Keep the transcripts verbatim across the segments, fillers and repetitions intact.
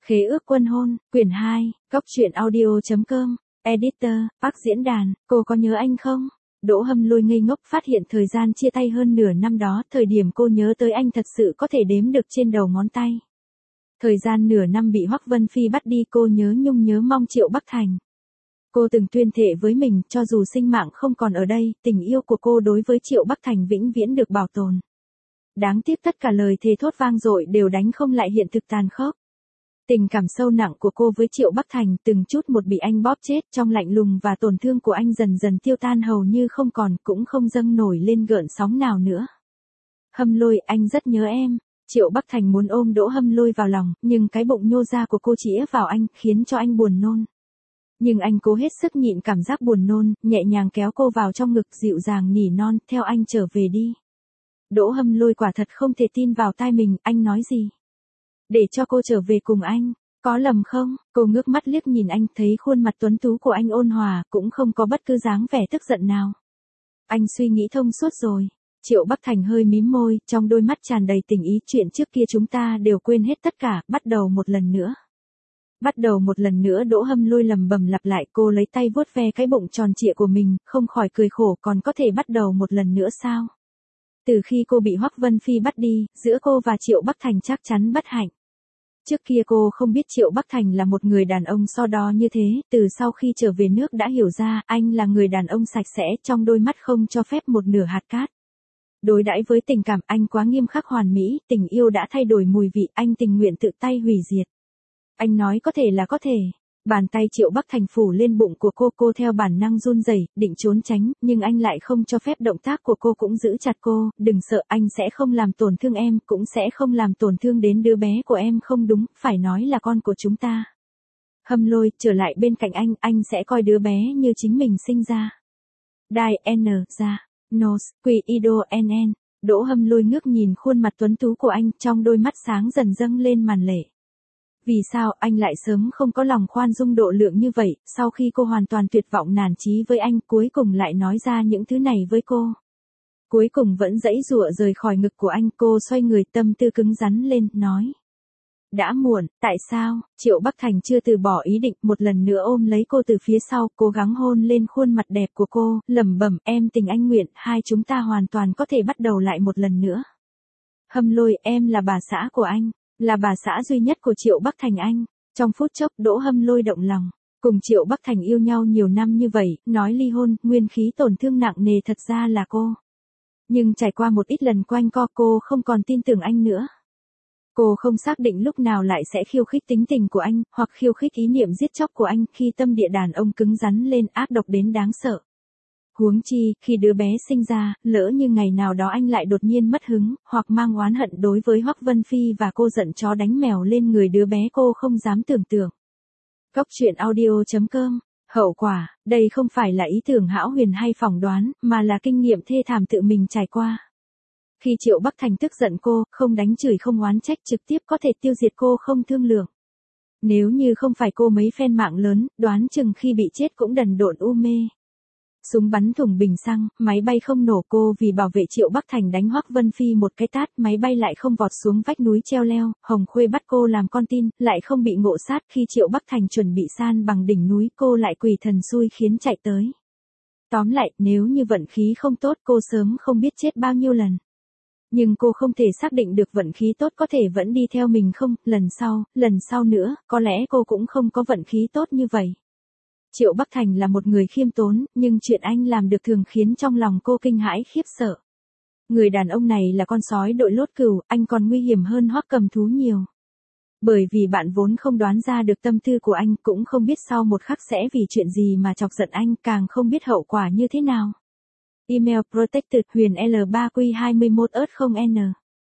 Khế ước quân hôn, quyển hai, Cóc truyện audio.com, Editor, Park diễn đàn, cô có nhớ anh không? Đỗ Hâm Lôi ngây ngốc phát hiện thời gian chia tay hơn nửa năm đó, thời điểm cô nhớ tới anh thật sự có thể đếm được trên đầu ngón tay. Thời gian nửa năm bị Hoắc Vân Phi bắt đi, cô nhớ nhung nhớ mong Triệu Bắc Thành. Cô từng tuyên thệ với mình, cho dù sinh mạng không còn ở đây, tình yêu của cô đối với Triệu Bắc Thành vĩnh viễn được bảo tồn. Đáng tiếc tất cả lời thề thốt vang dội đều đánh không lại hiện thực tàn khốc. Tình cảm sâu nặng của cô với Triệu Bắc Thành từng chút một bị anh bóp chết, trong lạnh lùng và tổn thương của anh dần dần tiêu tan hầu như không còn, cũng không dâng nổi lên gợn sóng nào nữa. Hâm Lôi, anh rất nhớ em. Triệu Bắc Thành muốn ôm Đỗ Hâm Lôi vào lòng, nhưng cái bụng nhô ra của cô chĩa vào anh, khiến cho anh buồn nôn. Nhưng anh cố hết sức nhịn cảm giác buồn nôn, nhẹ nhàng kéo cô vào trong ngực, dịu dàng nỉ non, theo anh trở về đi. Đỗ Hâm Lôi quả thật không thể tin vào tai mình, anh nói gì? Để cho cô trở về cùng anh, có lầm không? Cô ngước mắt liếc nhìn anh, thấy khuôn mặt tuấn tú của anh ôn hòa, cũng không có bất cứ dáng vẻ tức giận nào. Anh suy nghĩ thông suốt rồi. Triệu Bắc Thành hơi mím môi, trong đôi mắt tràn đầy tình ý, chuyện trước kia chúng ta đều quên hết tất cả, bắt đầu một lần nữa. Bắt đầu một lần nữa. Đỗ Hâm Lôi lầm bầm lặp lại, cô lấy tay vuốt ve cái bụng tròn trịa của mình, không khỏi cười khổ, còn có thể bắt đầu một lần nữa sao? Từ khi cô bị Hoắc Vân Phi bắt đi, giữa cô và Triệu Bắc Thành chắc chắn bất hạnh. Trước kia cô không biết Triệu Bắc Thành là một người đàn ông so đo như thế, từ sau khi trở về nước đã hiểu ra, anh là người đàn ông sạch sẽ, trong đôi mắt không cho phép một nửa hạt cát. Đối đãi với tình cảm, anh quá nghiêm khắc hoàn mỹ, tình yêu đã thay đổi mùi vị, anh tình nguyện tự tay hủy diệt. Anh nói có thể là có thể. Bàn tay Triệu Bắc Thành phủ lên bụng của cô, cô theo bản năng run rẩy, định trốn tránh, nhưng anh lại không cho phép động tác của cô, cũng giữ chặt cô, đừng sợ, anh sẽ không làm tổn thương em, cũng sẽ không làm tổn thương đến đứa bé của em, không đúng, phải nói là con của chúng ta. Hâm Lôi, trở lại bên cạnh anh, anh sẽ coi đứa bé như chính mình sinh ra. Đai N, ra, Nos, Quy Ido N N. Đỗ Hâm Lôi ngước nhìn khuôn mặt tuấn tú của anh, trong đôi mắt sáng dần dâng lên màn lệ. Vì sao anh lại sớm không có lòng khoan dung độ lượng như vậy, sau khi cô hoàn toàn tuyệt vọng nản chí với anh, cuối cùng lại nói ra những thứ này với cô. Cuối cùng vẫn giãy giụa rời khỏi ngực của anh, cô xoay người, tâm tư cứng rắn lên, nói. Đã muộn, tại sao? Triệu Bắc Thành chưa từ bỏ ý định, một lần nữa ôm lấy cô từ phía sau, cố gắng hôn lên khuôn mặt đẹp của cô, lẩm bẩm, em tình anh nguyện, hai chúng ta hoàn toàn có thể bắt đầu lại một lần nữa. Hâm Lôi, em là bà xã của anh. Là bà xã duy nhất của Triệu Bắc Thành anh. Trong phút chốc, Đỗ Hâm Lôi động lòng. Cùng Triệu Bắc Thành yêu nhau nhiều năm như vậy, nói ly hôn, nguyên khí tổn thương nặng nề thật ra là cô. Nhưng trải qua một ít lần quanh co, cô không còn tin tưởng anh nữa. Cô không xác định lúc nào lại sẽ khiêu khích tính tình của anh, hoặc khiêu khích ý niệm giết chóc của anh, khi tâm địa đàn ông cứng rắn lên, ác độc đến đáng sợ. Huống chi, khi đứa bé sinh ra, lỡ như ngày nào đó anh lại đột nhiên mất hứng, hoặc mang oán hận đối với Hoắc Vân Phi và cô giận chó đánh mèo lên người đứa bé, cô không dám tưởng tượng. Cóc truyện audio.com. Hậu quả, đây không phải là ý tưởng hão huyền hay phỏng đoán, mà là kinh nghiệm thê thảm tự mình trải qua. Khi Triệu Bắc Thành tức giận cô, không đánh chửi không oán trách, trực tiếp có thể tiêu diệt cô không thương lượng. Nếu như không phải cô mấy phen mạng lớn, đoán chừng khi bị chết cũng đần độn u mê. Súng bắn thủng bình xăng, máy bay không nổ, cô vì bảo vệ Triệu Bắc Thành đánh Hoắc Vân Phi một cái tát, máy bay lại không vọt xuống vách núi treo leo, Hồng Khuê bắt cô làm con tin, lại không bị ngộ sát, khi Triệu Bắc Thành chuẩn bị san bằng đỉnh núi, cô lại quỷ thần xui khiến chạy tới. Tóm lại, nếu như vận khí không tốt, cô sớm không biết chết bao nhiêu lần. Nhưng cô không thể xác định được vận khí tốt có thể vẫn đi theo mình không, lần sau, lần sau nữa, có lẽ cô cũng không có vận khí tốt như vậy. Triệu Bắc Thành là một người khiêm tốn, nhưng chuyện anh làm được thường khiến trong lòng cô kinh hãi khiếp sợ. Người đàn ông này là con sói đội lốt cừu, anh còn nguy hiểm hơn Hoắc Cầm Thú nhiều. Bởi vì bạn vốn không đoán ra được tâm tư của anh, cũng không biết sau một khắc sẽ vì chuyện gì mà chọc giận anh, càng không biết hậu quả như thế nào. Email protected huyền L ba Q hai mốt ớt không N.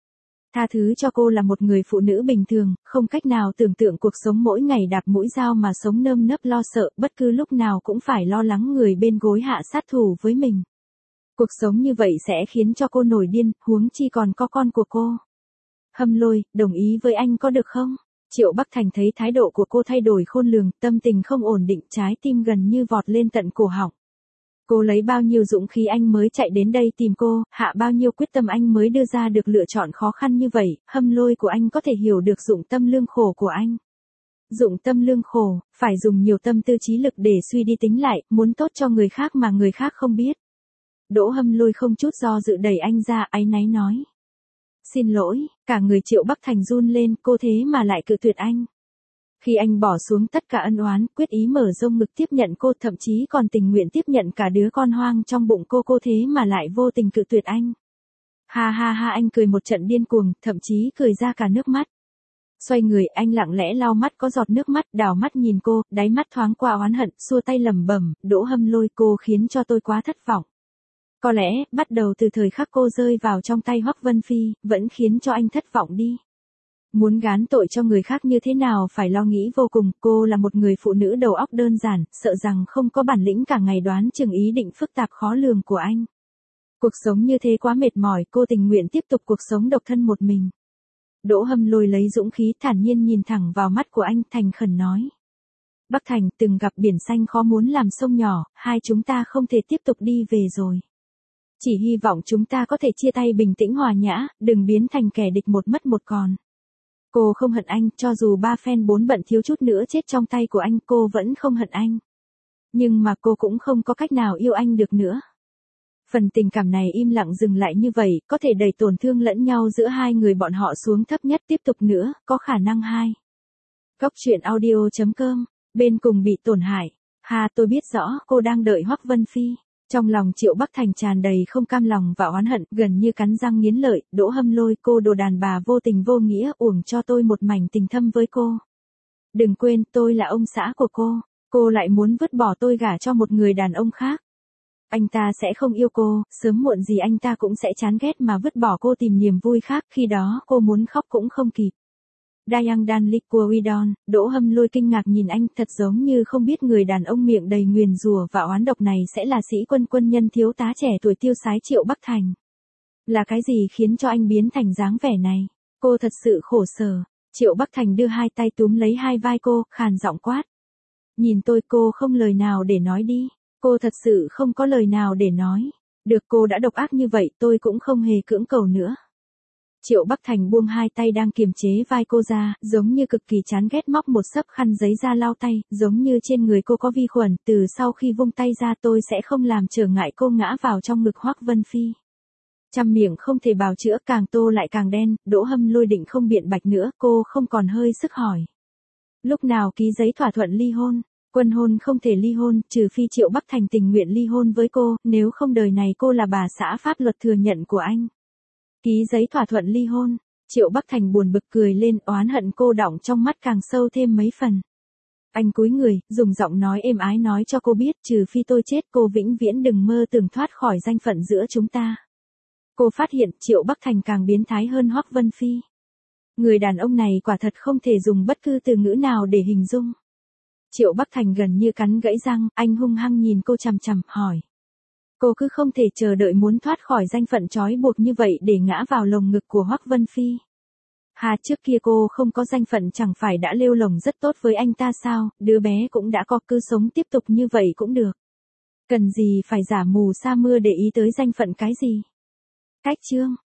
Tha thứ cho cô là một người phụ nữ bình thường, không cách nào tưởng tượng cuộc sống mỗi ngày đạp mũi dao mà sống nơm nớp lo sợ, bất cứ lúc nào cũng phải lo lắng người bên gối hạ sát thủ với mình. Cuộc sống như vậy sẽ khiến cho cô nổi điên, huống chi còn có con của cô. Hâm Lôi, đồng ý với anh có được không? Triệu Bắc Thành thấy thái độ của cô thay đổi khôn lường, tâm tình không ổn định, trái tim gần như vọt lên tận cổ họng. Cô lấy bao nhiêu dũng khí anh mới chạy đến đây tìm cô, hạ bao nhiêu quyết tâm anh mới đưa ra được lựa chọn khó khăn như vậy, Hâm Lôi của anh có thể hiểu được dụng tâm lương khổ của anh. dụng tâm lương khổ, phải dùng nhiều tâm tư trí lực để suy đi tính lại, muốn tốt cho người khác mà người khác không biết. Đỗ Hâm Lôi không chút do dự đẩy anh ra, áy náy nói. Xin lỗi, cả người Triệu Bắc Thành run lên, cô thế mà lại cự tuyệt anh. Khi anh bỏ xuống tất cả ân oán, quyết ý mở rộng ngực tiếp nhận cô, thậm chí còn tình nguyện tiếp nhận cả đứa con hoang trong bụng cô, cô thế mà lại vô tình cự tuyệt anh. Ha ha ha, anh cười một trận điên cuồng, thậm chí cười ra cả nước mắt. Xoay người, anh lặng lẽ lau mắt có giọt nước mắt, đảo mắt nhìn cô, đáy mắt thoáng qua oán hận, xua tay lẩm bẩm, Đỗ Hâm Lôi, cô khiến cho tôi quá thất vọng. Có lẽ, bắt đầu từ thời khắc cô rơi vào trong tay Hoắc Vân Phi, vẫn khiến cho anh thất vọng đi. Muốn gán tội cho người khác như thế nào phải lo nghĩ vô cùng, cô là một người phụ nữ đầu óc đơn giản, sợ rằng không có bản lĩnh cả ngày đoán chừng ý định phức tạp khó lường của anh. Cuộc sống như thế quá mệt mỏi, cô tình nguyện tiếp tục cuộc sống độc thân một mình. Đỗ Hâm Lôi lấy dũng khí thản nhiên nhìn thẳng vào mắt của anh, thành khẩn nói. Bắc Thành, từng gặp biển xanh khó muốn làm sông nhỏ, hai chúng ta không thể tiếp tục đi về rồi. Chỉ hy vọng chúng ta có thể chia tay bình tĩnh hòa nhã, đừng biến thành kẻ địch một mất một còn. Cô không hận anh, cho dù ba phen bốn bận thiếu chút nữa chết trong tay của anh, cô vẫn không hận anh. Nhưng mà cô cũng không có cách nào yêu anh được nữa. Phần tình cảm này im lặng dừng lại như vậy, có thể đẩy tổn thương lẫn nhau giữa hai người bọn họ xuống thấp nhất, tiếp tục nữa, có khả năng hai. Góc truyện audio chấm com, bên cùng bị tổn hại. Hà, tôi biết rõ, cô đang đợi Hoắc Vân Phi. Trong lòng Triệu Bắc Thành tràn đầy không cam lòng và oán hận, gần như cắn răng nghiến lợi, Đỗ Hâm Lôi, cô đồ đàn bà vô tình vô nghĩa, uổng cho tôi một mảnh tình thâm với cô. Đừng quên, tôi là ông xã của cô, cô lại muốn vứt bỏ tôi gả cho một người đàn ông khác. Anh ta sẽ không yêu cô, sớm muộn gì anh ta cũng sẽ chán ghét mà vứt bỏ cô tìm niềm vui khác, khi đó cô muốn khóc cũng không kịp. Dayang Dan Liquidon, Đỗ Hâm Lôi kinh ngạc nhìn anh, thật giống như không biết người đàn ông miệng đầy nguyền rủa và oán độc này sẽ là sĩ quân quân nhân thiếu tá trẻ tuổi tiêu sái Triệu Bắc Thành. Là cái gì khiến cho anh biến thành dáng vẻ này? Cô thật sự khổ sở. Triệu Bắc Thành đưa hai tay túm lấy hai vai cô, khàn giọng quát. Nhìn tôi, cô không lời nào để nói đi. Cô thật sự không có lời nào để nói. Được, cô đã độc ác như vậy, tôi cũng không hề cưỡng cầu nữa. Triệu Bắc Thành buông hai tay đang kiềm chế vai cô ra, giống như cực kỳ chán ghét, móc một xấp khăn giấy ra lau tay, giống như trên người cô có vi khuẩn, từ sau khi vung tay ra tôi sẽ không làm trở ngại cô ngã vào trong ngực Hoắc Vân Phi. Trăm miệng không thể bào chữa, càng tô lại càng đen, Đỗ Hâm Lôi định không biện bạch nữa, cô không còn hơi sức hỏi. Lúc nào ký giấy thỏa thuận ly hôn? Quân hôn không thể ly hôn, trừ phi Triệu Bắc Thành tình nguyện ly hôn với cô, nếu không đời này cô là bà xã pháp luật thừa nhận của anh. Ký giấy thỏa thuận ly hôn, Triệu Bắc Thành buồn bực cười lên, oán hận cô đọng trong mắt càng sâu thêm mấy phần. Anh cúi người, dùng giọng nói êm ái nói cho cô biết, trừ phi tôi chết, cô vĩnh viễn đừng mơ tưởng thoát khỏi danh phận giữa chúng ta. Cô phát hiện Triệu Bắc Thành càng biến thái hơn Hoắc Vân Phi. Người đàn ông này quả thật không thể dùng bất cứ từ ngữ nào để hình dung. Triệu Bắc Thành gần như cắn gãy răng, anh hung hăng nhìn cô chằm chằm, hỏi. Cô cứ không thể chờ đợi muốn thoát khỏi danh phận trói buộc như vậy để ngã vào lồng ngực của Hoắc Vân Phi. Hà, trước kia cô không có danh phận chẳng phải đã lêu lồng rất tốt với anh ta sao, đứa bé cũng đã có, cứ sống tiếp tục như vậy cũng được. Cần gì phải giả mù sa mưa để ý tới danh phận cái gì. Cách chương.